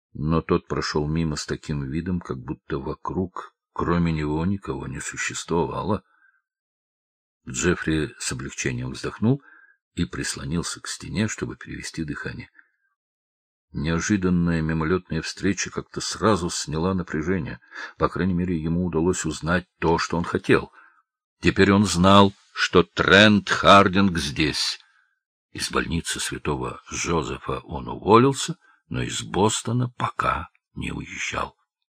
но тот прошел мимо с таким видом, как будто вокруг, кроме него, никого не существовало. Джеффри с облегчением вздохнул и прислонился к стене, чтобы перевести дыхание. Неожиданная мимолетная встреча как-то сразу сняла напряжение. По крайней мере, ему удалось узнать то, что он хотел. Теперь он знал, что Трент Хардинг здесь. Из больницы Святого Жозефа он уволился, но из Бостона пока не уезжал.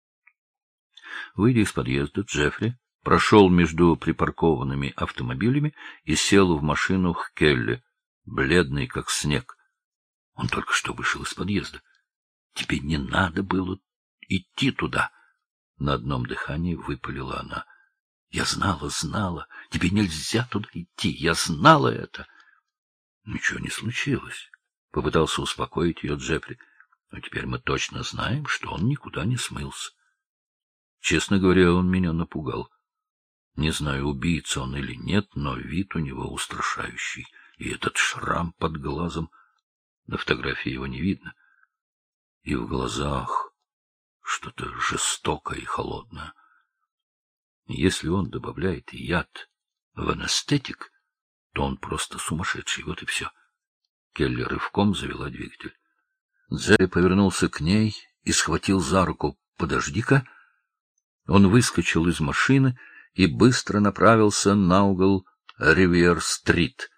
Выйдя из подъезда, Джеффри прошел между припаркованными автомобилями и сел в машину к Келли, бледный как снег. Он только что вышел из подъезда. Тебе не надо было идти туда. На одном дыхании выпалила она. Я знала. Тебе нельзя туда идти. Я знала это. Ничего не случилось. Попытался успокоить ее Джеффри. Но теперь мы точно знаем, что он никуда не смылся. Честно говоря, он меня напугал. Не знаю, убийца он или нет, но вид у него устрашающий. И этот шрам под глазом... На фотографии его не видно. И в глазах что-то жестокое и холодное. Если он добавляет яд в анестетик, то он просто сумасшедший, вот и все. Келли рывком завела двигатель. Джерри повернулся к ней и схватил за руку. «Подожди-ка!» Он выскочил из машины и быстро направился на угол Ривьер-стрит.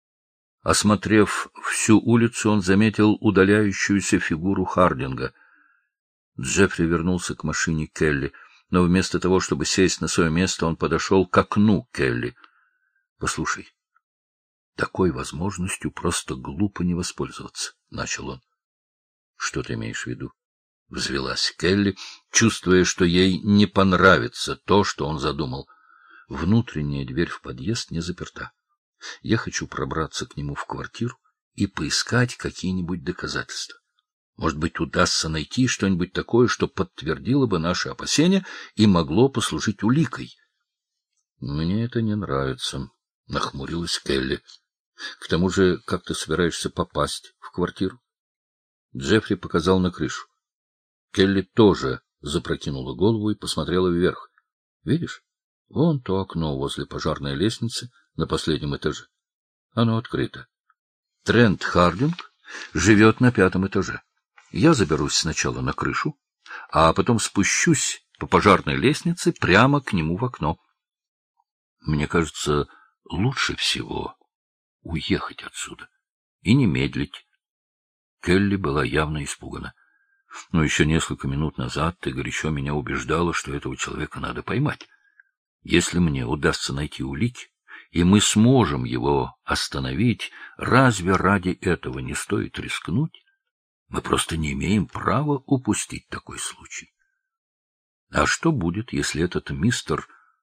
Осмотрев всю улицу, он заметил удаляющуюся фигуру Хардинга. Джеффри вернулся к машине Келли, но вместо того, чтобы сесть на свое место, он подошел к окну Келли. — Послушай, такой возможностью просто глупо не воспользоваться, — начал он. — Что ты имеешь в виду? — взвилась Келли, чувствуя, что ей не понравится то, что он задумал. Внутренняя дверь в подъезд не заперта. Я хочу пробраться к нему в квартиру и поискать какие-нибудь доказательства. Может быть, удастся найти что-нибудь такое, что подтвердило бы наши опасения и могло послужить уликой. — Мне это не нравится, — нахмурилась Келли. — К тому же, как ты собираешься попасть в квартиру? Джеффри показал на крышу. Келли тоже запрокинула голову и посмотрела вверх. — Видишь? Вон то окно возле пожарной лестницы на последнем этаже. Оно открыто. Трент Хардинг живет на 5-м этаже. Я заберусь сначала на крышу, а потом спущусь по пожарной лестнице прямо к нему в окно. Мне кажется, лучше всего уехать отсюда и не медлить. Келли была явно испугана. Но еще несколько минут назад ты горячо меня убеждала, что этого человека надо поймать. Если мне удастся найти улики, и мы сможем его остановить, разве ради этого не стоит рискнуть? Мы просто не имеем права упустить такой случай. А что будет, если этот мистер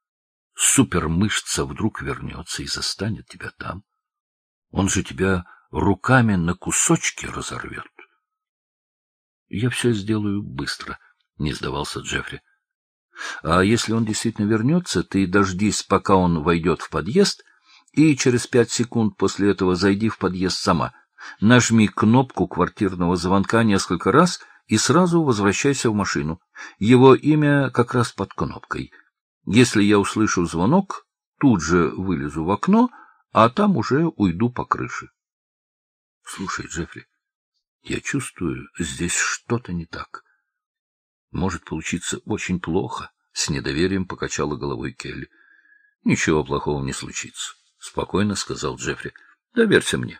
Супермышца вдруг вернется и застанет тебя там? Он же тебя руками на кусочки разорвет. Я все сделаю быстро, — не сдавался Джеффри. А если он действительно вернется, ты дождись, пока он войдет в подъезд, и через 5 секунд после этого зайди в подъезд сама. Нажми кнопку квартирного звонка несколько раз и сразу возвращайся в машину. Его имя как раз под кнопкой. Если я услышу звонок, тут же вылезу в окно, а там уже уйду по крыше. Слушай, Джеффри, я чувствую, здесь что-то не так. Может получиться очень плохо, — с недоверием покачала головой Келли. — Ничего плохого не случится, — спокойно сказал Джеффри. — Доверься мне.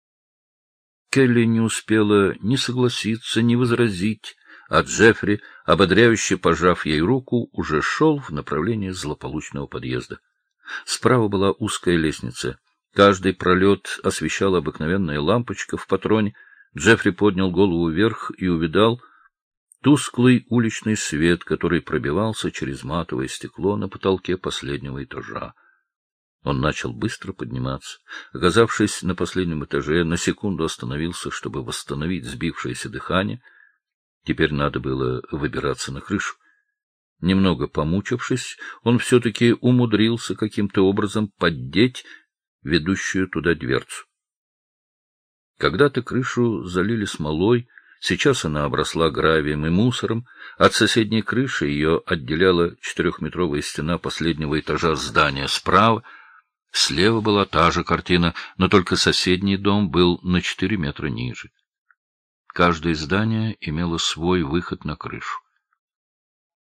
Келли не успела ни согласиться, ни возразить, а Джеффри, ободряюще пожав ей руку, уже шел в направлении злополучного подъезда. Справа была узкая лестница. Каждый пролет освещала обыкновенная лампочка в патроне. Джеффри поднял голову вверх и увидал тусклый уличный свет, который пробивался через матовое стекло на потолке последнего этажа. Он начал быстро подниматься. Оказавшись на последнем этаже, на секунду остановился, чтобы восстановить сбившееся дыхание. Теперь надо было выбираться на крышу. Немного помучившись, он все-таки умудрился каким-то образом поддеть ведущую туда дверцу. Когда-то крышу залили смолой, Сейчас она обросла гравием и мусором. От соседней крыши ее отделяла 4-метровая стена последнего этажа здания справа. Слева была та же картина, но только соседний дом был на 4 метра ниже. Каждое здание имело свой выход на крышу.